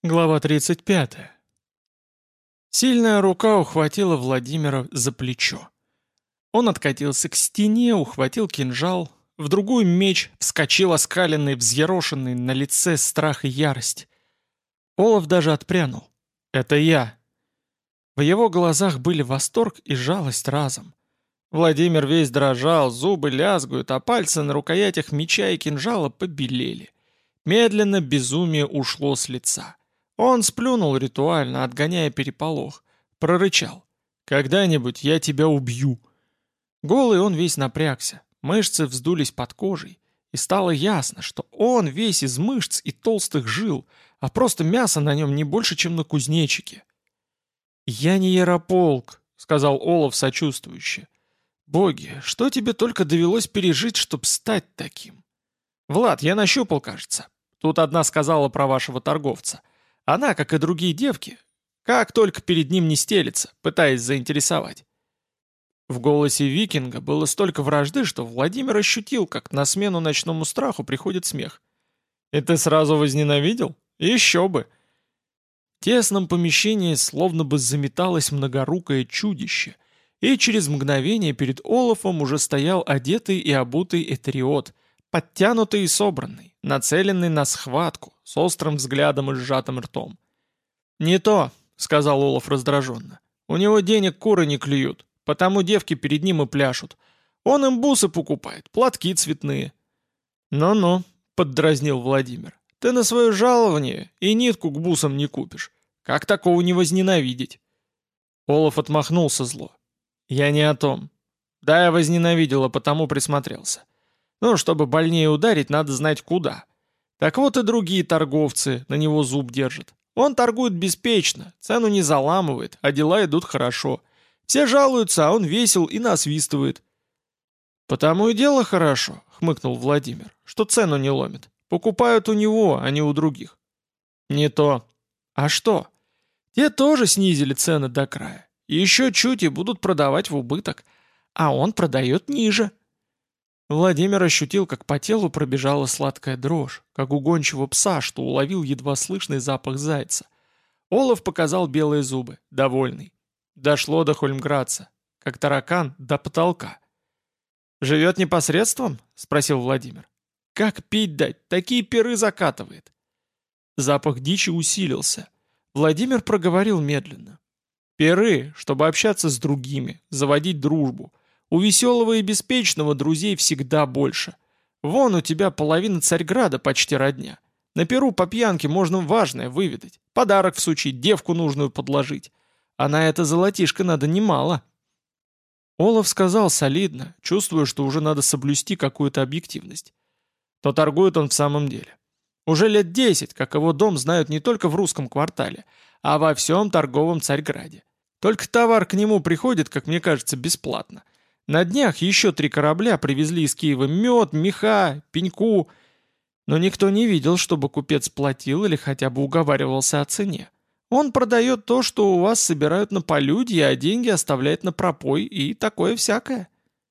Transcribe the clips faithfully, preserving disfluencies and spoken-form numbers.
Глава тридцать пятая. Сильная рука ухватила Владимира за плечо. Он откатился к стене, ухватил кинжал, в другую меч, вскочил оскаленный, взъерошенный, на лице страх и ярость. Олаф даже отпрянул. «Это я!» В его глазах были восторг и жалость разом. Владимир весь дрожал, зубы лязгают, а пальцы на рукоятях меча и кинжала побелели. Медленно безумие ушло с лица. Он сплюнул ритуально, отгоняя переполох. Прорычал. «Когда-нибудь я тебя убью». Голый он весь напрягся, мышцы вздулись под кожей, и стало ясно, что он весь из мышц и толстых жил, а просто мясо на нем не больше, чем на кузнечике. «Я не Ярополк», — сказал Олаф сочувствующе. «Боги, что тебе только довелось пережить, чтоб стать таким?» «Влад, я нащупал, кажется. Тут одна сказала про вашего торговца. Она, как и другие девки, как только перед ним не стелется, пытаясь заинтересовать». В голосе викинга было столько вражды, что Владимир ощутил, как на смену ночному страху приходит смех. «И ты сразу возненавидел? Еще бы!» В тесном помещении словно бы заметалось многорукое чудище, и через мгновение перед Олафом уже стоял одетый и обутый этериот, подтянутый и собранный, нацеленный на схватку, с острым взглядом и сжатым ртом. «Не то», — сказал Олаф раздраженно. «У него денег куры не клюют, потому девки перед ним и пляшут. Он им бусы покупает, платки цветные». «Ну-ну», — поддразнил Владимир, — «ты на свое жалование и нитку к бусам не купишь. Как такого не возненавидеть?» Олаф отмахнулся зло. «Я не о том. Да, я возненавидел, а потому присмотрелся. Ну, чтобы больнее ударить, надо знать куда. Так вот и другие торговцы на него зуб держат. Он торгует беспечно, цену не заламывает, а дела идут хорошо. Все жалуются, а он весел и насвистывает». «Потому и дело хорошо», — хмыкнул Владимир, — «что цену не ломит. Покупают у него, а не у других». «Не то». «А что? Те тоже снизили цены до края. Еще чуть и будут продавать в убыток. А он продает ниже». Владимир ощутил, как по телу пробежала сладкая дрожь, как у гончего пса, что уловил едва слышный запах зайца. Олаф показал белые зубы, довольный. Дошло до Хольмградца, как таракан до потолка. «Живет непосредством?» — спросил Владимир. «Как пить дать? Такие пиры закатывает». Запах дичи усилился. Владимир проговорил медленно. «Пиры, чтобы общаться с другими, заводить дружбу. У веселого и беспечного друзей всегда больше. Вон у тебя половина Царьграда почти родня. На перу по пьянке можно важное выведать, подарок всучить, девку нужную подложить. А на это золотишко надо немало». Олаф сказал солидно, чувствуя, что уже надо соблюсти какую-то объективность. То торгует он в самом деле. Уже лет десять, как его дом знают не только в русском квартале, а во всем торговом Царьграде. Только товар к нему приходит, как мне кажется, бесплатно. На днях еще три корабля привезли из Киева мед, меха, пеньку, но никто не видел, чтобы купец платил или хотя бы уговаривался о цене. Он продает то, что у вас собирают на полюдье, а деньги оставляет на пропой и такое всякое.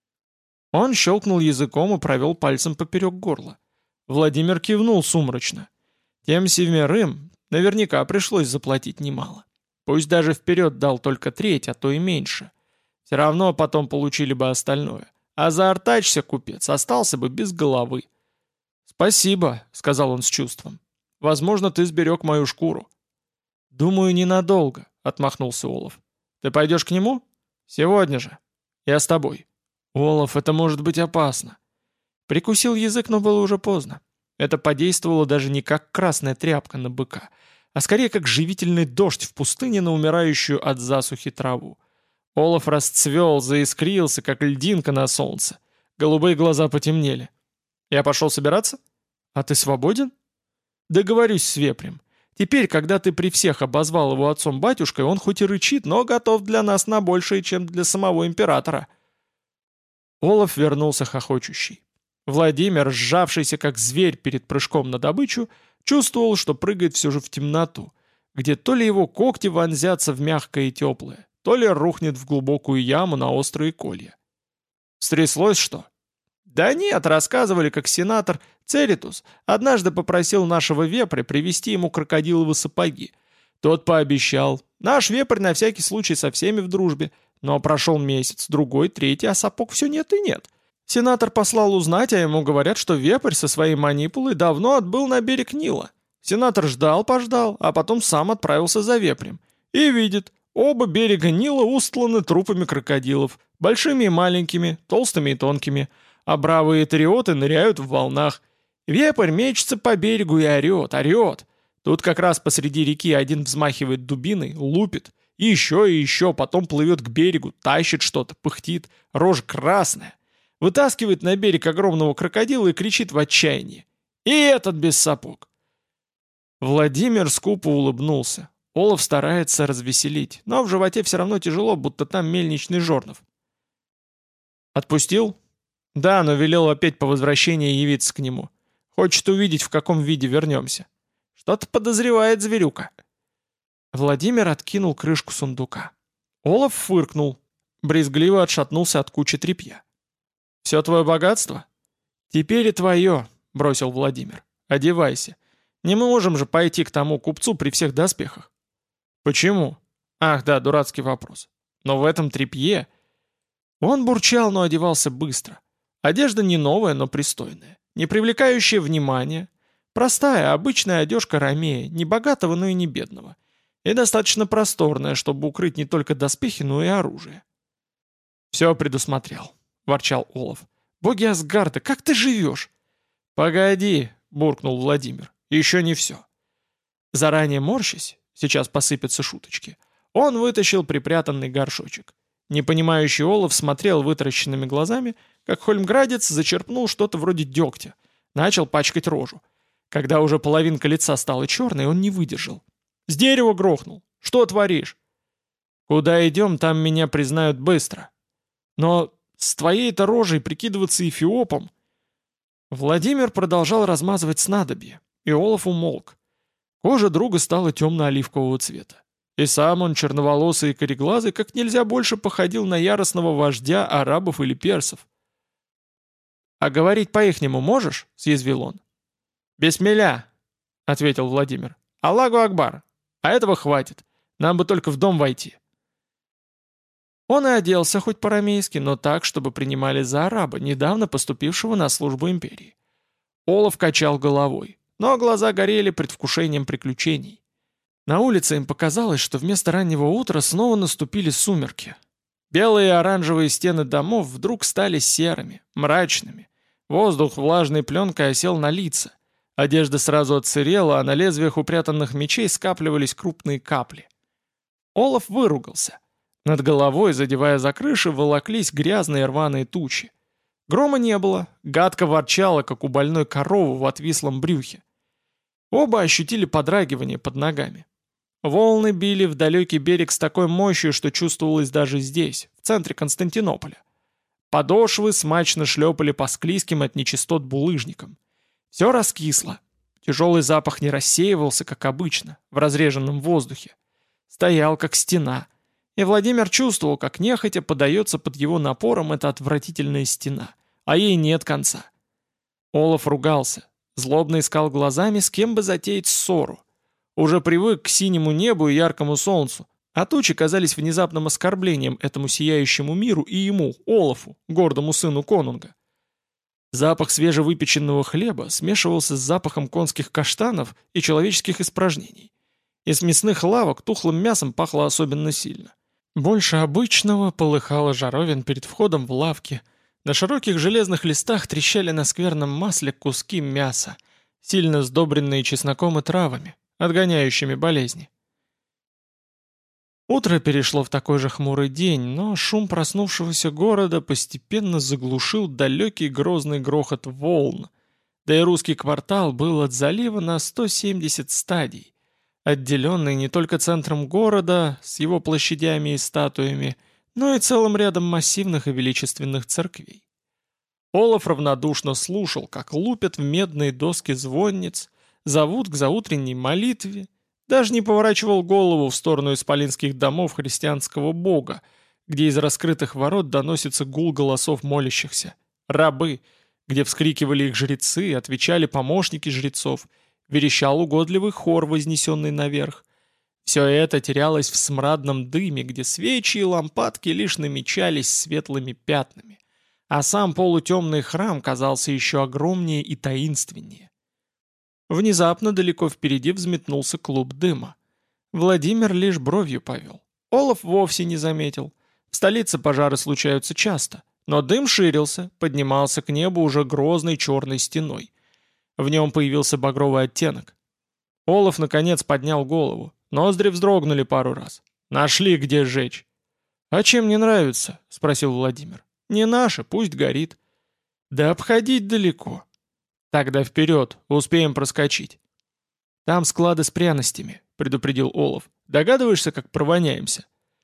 Он щелкнул языком и провел пальцем поперек горла. Владимир кивнул сумрачно. Тем семерым наверняка пришлось заплатить немало. Пусть даже вперед дал только треть, а то и меньше. Все равно потом получили бы остальное. А заортачься купец остался бы без головы. «Спасибо», — сказал он с чувством. «Возможно, ты сберег мою шкуру». «Думаю, ненадолго», — отмахнулся Олаф. «Ты пойдешь к нему?» «Сегодня же. Я с тобой». «Олаф, это может быть опасно». Прикусил язык, но было уже поздно. Это подействовало даже не как красная тряпка на быка, а скорее как живительный дождь в пустыне на умирающую от засухи траву. Олаф расцвел, заискрился, как льдинка на солнце. Голубые глаза потемнели. «Я пошел собираться? А ты свободен?» «Договорюсь с вепрем. Теперь, когда ты при всех обозвал его отцом-батюшкой, он хоть и рычит, но готов для нас на большее, чем для самого императора». Олаф вернулся хохочущий. Владимир, сжавшийся как зверь перед прыжком на добычу, чувствовал, что прыгает все же в темноту, где то ли его когти вонзятся в мягкое и теплое, то ли рухнет в глубокую яму на острые колья. «Стряслось что?» «Да нет, рассказывали, как сенатор Церитус однажды попросил нашего вепря привезти ему крокодиловы сапоги. Тот пообещал. Наш вепрь на всякий случай со всеми в дружбе. Но прошел месяц, другой, третий, а сапог все нет и нет. Сенатор послал узнать, а ему говорят, что вепрь со своей манипулой давно отбыл на берег Нила. Сенатор ждал-пождал, а потом сам отправился за вепрем. И видит, оба берега Нила устланы трупами крокодилов, большими и маленькими, толстыми и тонкими, а бравые тариоты ныряют в волнах. Вепрь мечется по берегу и орет, орет. Тут как раз посреди реки один взмахивает дубиной, лупит, и еще и еще, потом плывет к берегу, тащит что-то, пыхтит, рожа красная. Вытаскивает на берег огромного крокодила и кричит в отчаянии. И этот без сапог. Владимир скупо улыбнулся. Олаф старается развеселить, но в животе все равно тяжело, будто там мельничный жорнов. «Отпустил?» «Да, но велел опять по возвращении явиться к нему. Хочет увидеть, в каком виде вернемся. Что-то подозревает зверюка». Владимир откинул крышку сундука. Олаф фыркнул, брезгливо отшатнулся от кучи тряпья. «Все твое богатство?» «Теперь и твое», — бросил Владимир. «Одевайся. Не мы можем же пойти к тому купцу при всех доспехах». «Почему?» «Ах, да, дурацкий вопрос. Но в этом тряпье...» Он бурчал, но одевался быстро. Одежда не новая, но пристойная, не привлекающая внимания. Простая, обычная одежка ромея, не богатого, но и не бедного. И достаточно просторная, чтобы укрыть не только доспехи, но и оружие. «Все предусмотрел», — ворчал Олаф. «Боги Асгарда, как ты живешь?» «Погоди», — буркнул Владимир, — «еще не все». Заранее морщась, сейчас посыпятся шуточки, он вытащил припрятанный горшочек. Непонимающий Олаф смотрел вытаращенными глазами, как хольмградец зачерпнул что-то вроде дегтя, начал пачкать рожу. Когда уже половинка лица стала черной, он не выдержал. «С дерева грохнул! Что творишь?» «Куда идем, там меня признают быстро. Но с твоей-то рожей прикидываться эфиопом...» Владимир продолжал размазывать снадобье, и Олаф умолк. Кожа друга стала темно-оливкового цвета. И сам он, черноволосый и кореглазый, как нельзя больше походил на яростного вождя арабов или персов. «А говорить по-ихнему можешь?» — съязвил он. «Бисмилля», — ответил Владимир. «Аллаху Акбар. А этого хватит. Нам бы только в дом войти». Он и оделся хоть по-рамейски, но так, чтобы принимали за араба, недавно поступившего на службу империи. Олаф качал головой, но глаза горели предвкушением приключений. На улице им показалось, что вместо раннего утра снова наступили сумерки. Белые и оранжевые стены домов вдруг стали серыми, мрачными. Воздух влажной пленкой осел на лица. Одежда сразу отсырела, а на лезвиях упрятанных мечей скапливались крупные капли. Олаф выругался. Над головой, задевая за крыши, волоклись грязные рваные тучи. Грома не было, гадко ворчало, как у больной коровы в отвислом брюхе. Оба ощутили подрагивание под ногами. Волны били в далекий берег с такой мощью, что чувствовалось даже здесь, в центре Константинополя. Подошвы смачно шлепали по склизким от нечистот булыжникам. Все раскисло. Тяжелый запах не рассеивался, как обычно, в разреженном воздухе. Стоял, как стена. И Владимир чувствовал, как нехотя подается под его напором эта отвратительная стена, а ей нет конца. Олаф ругался, злобно искал глазами, с кем бы затеять ссору. Уже привык к синему небу и яркому солнцу, а тучи казались внезапным оскорблением этому сияющему миру и ему, Олафу, гордому сыну конунга. Запах свежевыпеченного хлеба смешивался с запахом конских каштанов и человеческих испражнений. Из мясных лавок тухлым мясом пахло особенно сильно. Больше обычного полыхало жаровин перед входом в лавки. На широких железных листах трещали на скверном масле куски мяса, сильно сдобренные чесноком и травами, отгоняющими болезни. Утро перешло в такой же хмурый день, но шум проснувшегося города постепенно заглушил далекий грозный грохот волн, да и русский квартал был от залива на сто семьдесят стадий, отделенный не только центром города с его площадями и статуями, но и целым рядом массивных и величественных церквей. Олаф равнодушно слушал, как лупят в медные доски звонниц, зовут к заутренней молитве, даже не поворачивал голову в сторону исполинских домов христианского бога, где из раскрытых ворот доносится гул голосов молящихся. Рабы, где вскрикивали их жрецы, отвечали помощники жрецов, верещал угодливый хор, вознесенный наверх. Все это терялось в смрадном дыме, где свечи и лампадки лишь намечались светлыми пятнами, а сам полутемный храм казался еще огромнее и таинственнее. Внезапно далеко впереди взметнулся клуб дыма. Владимир лишь бровью повел. Олаф вовсе не заметил. В столице пожары случаются часто, но дым ширился, поднимался к небу уже грозной черной стеной. В нем появился багровый оттенок. Олаф наконец поднял голову. Ноздри вздрогнули пару раз. Нашли, где сжечь. «А чем не нравится?» — спросил Владимир. «Не наше, пусть горит». «Да обходить далеко». «Тогда вперед, успеем проскочить». «Там склады с пряностями», — предупредил Олаф. «Догадываешься, как провоняемся?»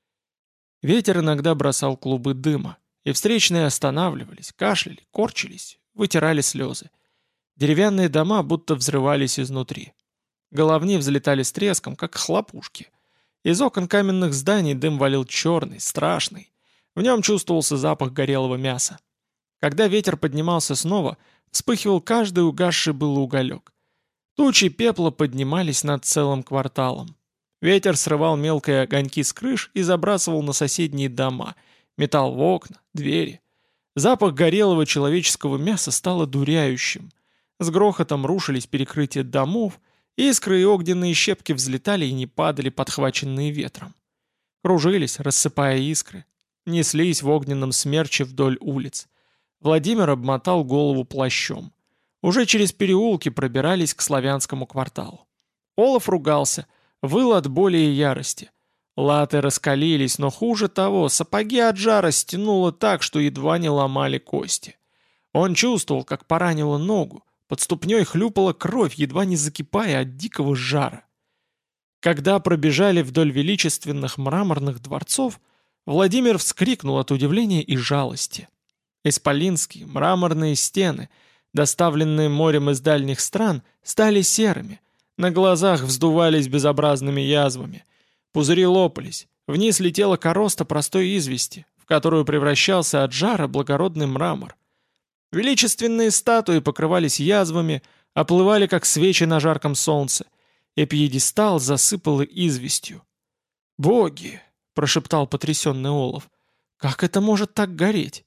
Ветер иногда бросал клубы дыма, и встречные останавливались, кашляли, корчились, вытирали слезы. Деревянные дома будто взрывались изнутри. Головни взлетали с треском, как хлопушки. Из окон каменных зданий дым валил черный, страшный. В нем чувствовался запах горелого мяса. Когда ветер поднимался снова, вспыхивал каждый угасший был уголек. Тучи пепла поднимались над целым кварталом. Ветер срывал мелкие огоньки с крыш и забрасывал на соседние дома, метал в окна, двери. Запах горелого человеческого мяса стал одуряющим. С грохотом рушились перекрытия домов, искры и огненные щепки взлетали и не падали, подхваченные ветром. Кружились, рассыпая искры. Неслись в огненном смерче вдоль улиц. Владимир обмотал голову плащом. Уже через переулки пробирались к славянскому кварталу. Олаф ругался, выл от боли и ярости. Латы раскалились, но хуже того, сапоги от жара стянуло так, что едва не ломали кости. Он чувствовал, как поранило ногу, под ступней хлюпала кровь, едва не закипая от дикого жара. Когда пробежали вдоль величественных мраморных дворцов, Владимир вскрикнул от удивления и жалости. Исполинские мраморные стены, доставленные морем из дальних стран, стали серыми, на глазах вздувались безобразными язвами, пузыри лопались, вниз летела короста простой извести, в которую превращался от жара благородный мрамор. Величественные статуи покрывались язвами, оплывали, как свечи на жарком солнце, и пьедестал засыпало известью. «Боги!» — прошептал потрясенный Олаф. «Как это может так гореть?»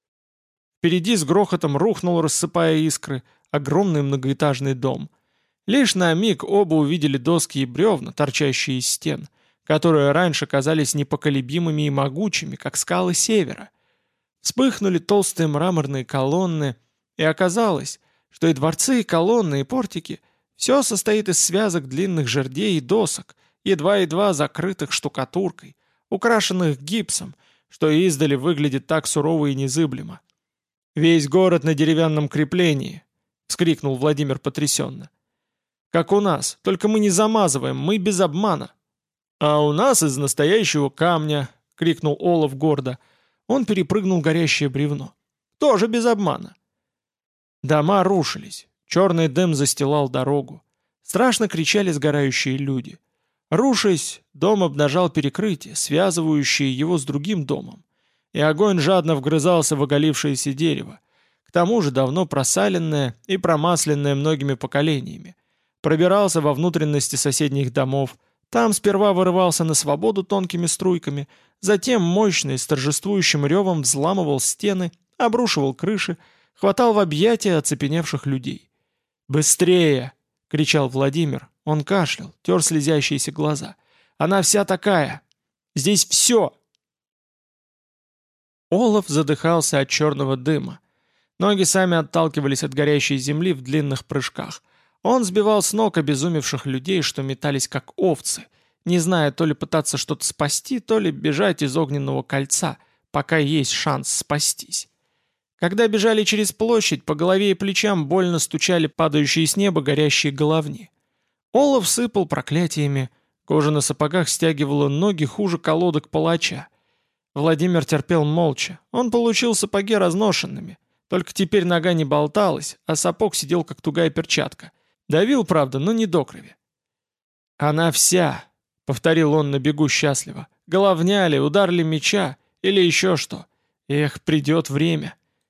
Впереди с грохотом рухнул, рассыпая искры, огромный многоэтажный дом. Лишь на миг оба увидели доски и бревна, торчащие из стен, которые раньше казались непоколебимыми и могучими, как скалы севера. Вспыхнули толстые мраморные колонны, и оказалось, что и дворцы, и колонны, и портики — все состоит из связок длинных жердей и досок, едва-едва закрытых штукатуркой, украшенных гипсом, что издали выглядит так сурово и незыблемо. «Весь город на деревянном креплении!» — вскрикнул Владимир потрясенно. «Как у нас, только мы не замазываем, мы без обмана». «А у нас из настоящего камня!» — крикнул Олаф гордо. Он перепрыгнул горящее бревно. «Тоже без обмана». Дома рушились, черный дым застилал дорогу. Страшно кричали сгорающие люди. Рушась, дом обнажал перекрытие, связывающее его с другим домом, и огонь жадно вгрызался в оголившееся дерево, к тому же давно просаленное и промасленное многими поколениями, пробирался во внутренности соседних домов, там сперва вырывался на свободу тонкими струйками, затем мощный с торжествующим ревом взламывал стены, обрушивал крыши, хватал в объятия оцепеневших людей. «Быстрее!» — кричал Владимир. Он кашлял, тер слезящиеся глаза. «Она вся такая! Здесь все!» Олаф задыхался от черного дыма. Ноги сами отталкивались от горящей земли в длинных прыжках. Он сбивал с ног обезумевших людей, что метались как овцы, не зная то ли пытаться что-то спасти, то ли бежать из огненного кольца, пока есть шанс спастись. Когда бежали через площадь, по голове и плечам больно стучали падающие с неба горящие головни. Олаф сыпал проклятиями, кожа на сапогах стягивала ноги хуже колодок палача. Владимир терпел молча, он получил сапоги разношенными, только теперь нога не болталась, а сапог сидел как тугая перчатка. Давил, правда, но не до крови. «Она вся», — повторил он на бегу счастливо, — «головня ли, удар ли меча, или еще что. Эх, придет время».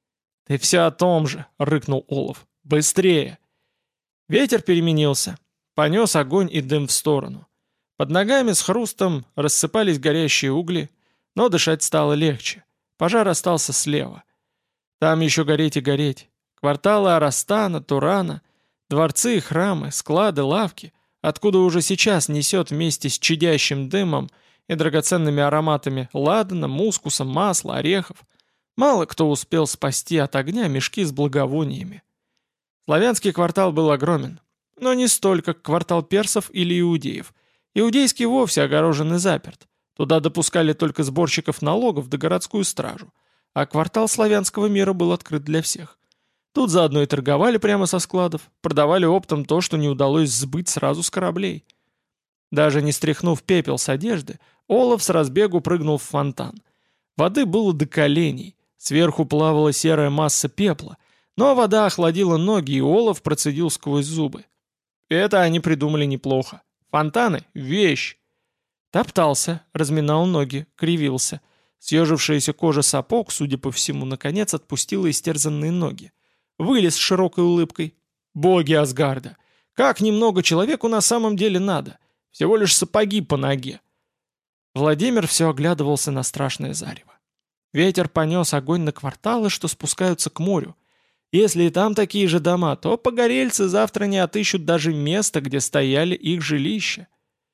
«Ты все о том же», — рыкнул Олаф. «Быстрее!» Ветер переменился, понес огонь и дым в сторону. Под ногами с хрустом рассыпались горящие угли, но дышать стало легче. Пожар остался слева. Там еще гореть и гореть. Кварталы Арастана, Турана, дворцы и храмы, склады, лавки, откуда уже сейчас несет вместе с чадящим дымом и драгоценными ароматами ладана, мускуса, масла, орехов. Мало кто успел спасти от огня мешки с благовониями. Славянский квартал был огромен, но не столь, как квартал персов или иудеев. Иудейский вовсе огорожен и заперт. Туда допускали только сборщиков налогов да городскую стражу, а квартал славянского мира был открыт для всех. Тут заодно и торговали прямо со складов, продавали оптом то, что не удалось сбыть сразу с кораблей. Даже не стряхнув пепел с одежды, Олаф с разбегу прыгнул в фонтан. Воды было до коленей, сверху плавала серая масса пепла, но вода охладила ноги, и Олаф процедил сквозь зубы. Это они придумали неплохо. Фонтаны — вещь. Топтался, разминал ноги, кривился. Съежившаяся кожа сапог, судя по всему, наконец отпустила истерзанные ноги. Вылез с широкой улыбкой. Боги Асгарда! Как немного человеку на самом деле надо. Всего лишь сапоги по ноге. Владимир все оглядывался на страшное зарево. Ветер понес огонь на кварталы, что спускаются к морю. Если и там такие же дома, то погорельцы завтра не отыщут даже места, где стояли их жилища.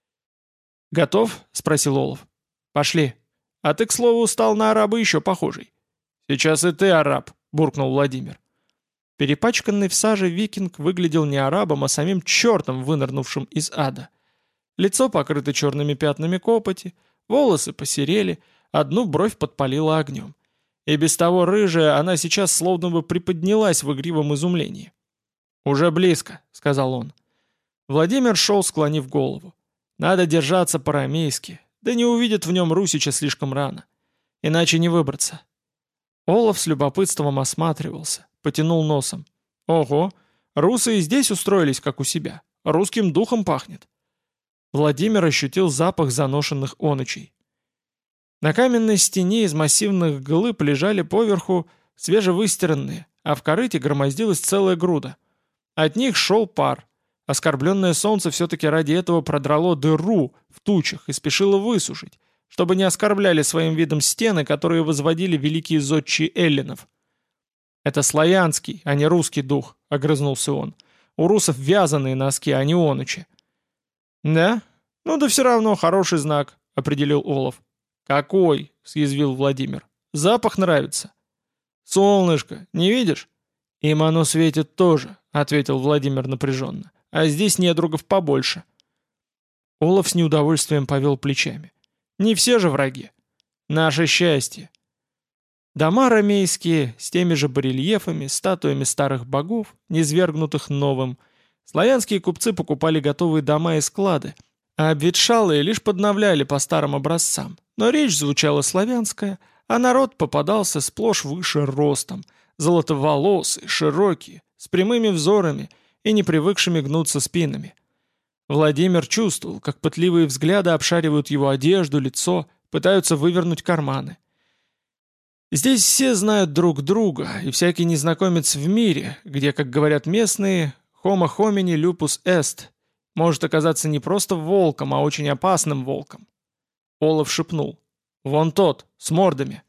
«Готов?» — спросил Олаф. «Пошли. А ты, к слову, стал на араба еще похожий». «Сейчас и ты араб», — буркнул Владимир. Перепачканный в саже викинг выглядел не арабом, а самим чертом, вынырнувшим из ада. Лицо покрыто черными пятнами копоти, волосы посерели, одну бровь подпалила огнем. И без того рыжая, она сейчас словно бы приподнялась в игривом изумлении. «Уже близко», — сказал он. Владимир шел, склонив голову. «Надо держаться по-рамейски, да не увидят в нем Русича слишком рано. Иначе не выбраться». Олаф с любопытством осматривался, потянул носом. «Ого, русы и здесь устроились, как у себя. Русским духом пахнет». Владимир ощутил запах заношенных онучей. На каменной стене из массивных глыб лежали поверху свежевыстиранные, а в корыте громоздилась целая груда. От них шел пар. Оскорбленное солнце все-таки ради этого продрало дыру в тучах и спешило высушить, чтобы не оскорбляли своим видом стены, которые возводили великие зодчие эллинов. «Это славянский, а не русский дух», — огрызнулся он. «У русов вязаные носки, а не онучи». «Да? Ну да все равно хороший знак», — определил Олаф. «Какой?» — съязвил Владимир. «Запах нравится». «Солнышко, не видишь?» «Им оно светит тоже», — ответил Владимир напряженно. «А здесь недругов побольше». Олаф с неудовольствием повел плечами. «Не все же враги. Наше счастье». Дома ромейские, с теми же барельефами, статуями старых богов, низвергнутых новым. Славянские купцы покупали готовые дома и склады, а обветшалые лишь подновляли по старым образцам. Но речь звучала славянская, а народ попадался сплошь выше ростом, золотоволосый, широкий, с прямыми взорами и не привыкшими гнуться спинами. Владимир чувствовал, как пытливые взгляды обшаривают его одежду, лицо, пытаются вывернуть карманы. Здесь все знают друг друга, и всякий незнакомец в мире, где, как говорят местные, homo homini lupus est, может оказаться не просто волком, а очень опасным волком. Олаф шепнул. «Вон тот, с мордами».